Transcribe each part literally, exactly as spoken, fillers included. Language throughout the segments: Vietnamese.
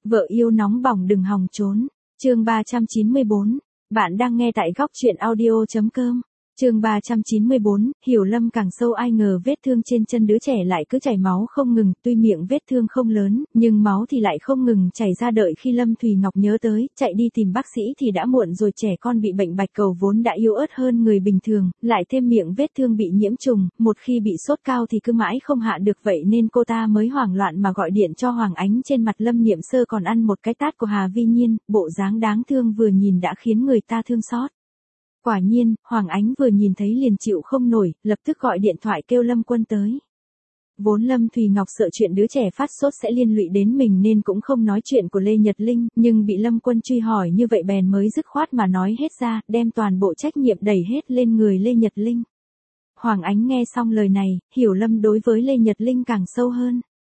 Vợ yêu nóng bỏng đừng hòng trốn. Chương ba trăm chín mươi bốn. Bạn đang nghe tại góc truyện audio chấm com. Chương ba trăm chín mươi bốn, hiểu lầm càng sâu ai ngờ vết thương trên chân đứa trẻ lại cứ chảy máu không ngừng, tuy miệng vết thương không lớn, nhưng máu thì lại không ngừng chảy ra. Đợi khi Lâm Thùy Ngọc nhớ tới, chạy đi tìm bác sĩ thì đã muộn rồi. Trẻ con bị bệnh bạch cầu vốn đã yếu ớt hơn người bình thường, lại thêm miệng vết thương bị nhiễm trùng, một khi bị sốt cao thì cứ mãi không hạ được, vậy nên cô ta mới hoảng loạn mà gọi điện cho Hoàng Ánh. Trên mặt Lâm Niệm Sơ còn ăn một cái tát của Hà Vi Nhiên, bộ dáng đáng thương vừa nhìn đã khiến người ta thương xót. Quả nhiên, Hoàng Ánh vừa nhìn thấy liền chịu không nổi, lập tức gọi điện thoại kêu Lâm Quân tới. Vốn Lâm Thùy Ngọc sợ chuyện đứa trẻ phát sốt sẽ liên lụy đến mình nên cũng không nói chuyện của Lê Nhật Linh, nhưng bị Lâm Quân truy hỏi như vậy bèn mới dứt khoát mà nói hết ra, đem toàn bộ trách nhiệm đẩy hết lên người Lê Nhật Linh. Hoàng Ánh nghe xong lời này, hiểu lầm đối với Lê Nhật Linh càng sâu hơn.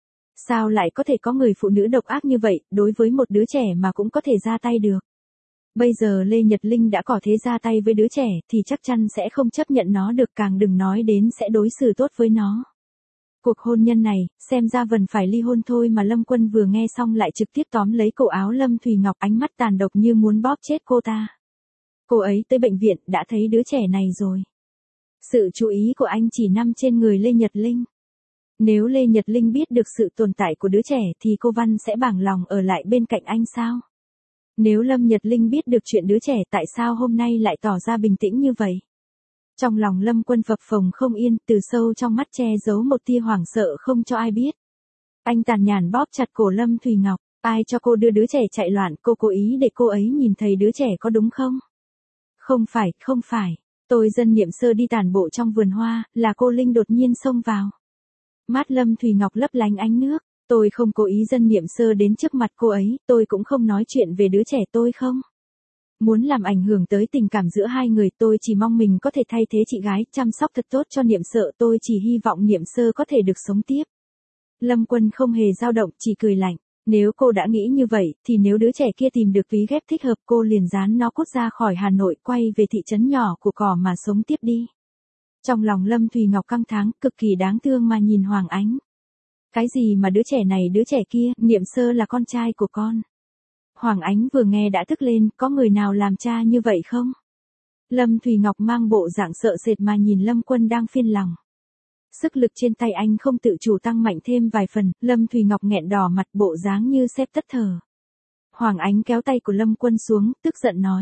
Sao lại có thể có người phụ nữ độc ác như vậy, đối với một đứa trẻ mà cũng có thể ra tay được? Bây giờ Lê Nhật Linh đã có thế ra tay với đứa trẻ thì chắc chắn sẽ không chấp nhận nó được, càng đừng nói đến sẽ đối xử tốt với nó. Cuộc hôn nhân này, xem ra vẫn phải ly hôn thôi mà. Lâm Quân vừa nghe xong lại trực tiếp tóm lấy cổ áo Lâm Thùy Ngọc, ánh mắt tàn độc như muốn bóp chết cô ta. Cô ấy tới bệnh viện đã thấy đứa trẻ này rồi. Sự chú ý của anh chỉ nằm trên người Lê Nhật Linh. Nếu Lê Nhật Linh biết được sự tồn tại của đứa trẻ thì cô Văn sẽ bảng lòng ở lại bên cạnh anh sao? Nếu Lâm Nhật Linh biết được chuyện đứa trẻ, tại sao hôm nay lại tỏ ra bình tĩnh như vậy? Trong lòng Lâm Quân phập phồng không yên, từ sâu trong mắt che giấu một tia hoảng sợ không cho ai biết. Anh tàn nhẫn bóp chặt cổ Lâm Thùy Ngọc, ai cho cô đưa đứa trẻ chạy loạn, cô cố ý để cô ấy nhìn thấy đứa trẻ có đúng không? Không phải, không phải, tôi dân Niệm Sơ đi tản bộ trong vườn hoa, là cô Linh đột nhiên xông vào. Mắt Lâm Thùy Ngọc lấp lánh ánh nước. Tôi không cố ý dân Niệm Sơ đến trước mặt cô ấy, tôi cũng không nói chuyện về đứa trẻ, tôi không muốn làm ảnh hưởng tới tình cảm giữa hai người, tôi chỉ mong mình có thể thay thế chị gái, chăm sóc thật tốt cho Niệm Sơ, tôi chỉ hy vọng Niệm Sơ có thể được sống tiếp. Lâm Quân không hề dao động, chỉ cười lạnh, nếu cô đã nghĩ như vậy, thì nếu đứa trẻ kia tìm được ví ghép thích hợp cô liền dán nó cút ra khỏi Hà Nội, quay về thị trấn nhỏ của cỏ mà sống tiếp đi. Trong lòng Lâm Thùy Ngọc căng thẳng, cực kỳ đáng thương mà nhìn Hoàng Ánh. Cái gì mà đứa trẻ này đứa trẻ kia, Niệm Sơ là con trai của con. Hoàng Ánh vừa nghe đã tức lên, có người nào làm cha như vậy không? Lâm Thùy Ngọc mang bộ dạng sợ sệt mà nhìn Lâm Quân đang phiền lòng. Sức lực trên tay anh không tự chủ tăng mạnh thêm vài phần, Lâm Thùy Ngọc nghẹn đỏ mặt, bộ dáng như sắp tắt thở. Hoàng Ánh kéo tay của Lâm Quân xuống, tức giận nói.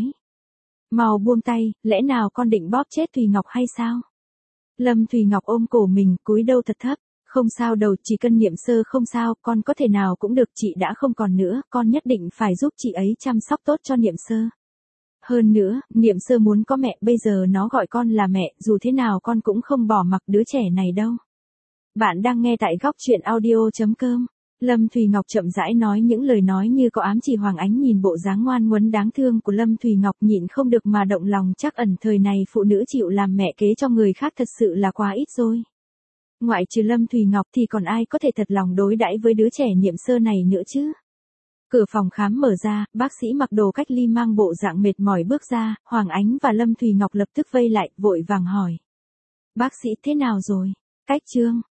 Mau buông tay, lẽ nào con định bóp chết Thùy Ngọc hay sao? Lâm Thùy Ngọc ôm cổ mình, cúi đầu thật thấp. Không sao đâu, chỉ cần Niệm Sơ không sao, con có thể nào cũng được, chị đã không còn nữa, con nhất định phải giúp chị ấy chăm sóc tốt cho Niệm Sơ. Hơn nữa, Niệm Sơ muốn có mẹ, bây giờ nó gọi con là mẹ, dù thế nào con cũng không bỏ mặc đứa trẻ này đâu. Bạn đang nghe tại góc truyện audio chấm com. Lâm Thùy Ngọc chậm rãi nói những lời nói như có ám chỉ. Hoàng Ánh nhìn bộ dáng ngoan ngoãn đáng thương của Lâm Thùy Ngọc nhịn không được mà động lòng, chắc ẩn thời này phụ nữ chịu làm mẹ kế cho người khác thật sự là quá ít rồi. Ngoại trừ Lâm Thùy Ngọc thì còn ai có thể thật lòng đối đãi với đứa trẻ Niệm Sơ này nữa chứ? Cửa phòng khám mở ra, bác sĩ mặc đồ cách ly mang bộ dạng mệt mỏi bước ra, Hoàng Ánh và Lâm Thùy Ngọc lập tức vây lại, vội vàng hỏi. Bác sĩ thế nào rồi? Cách chương.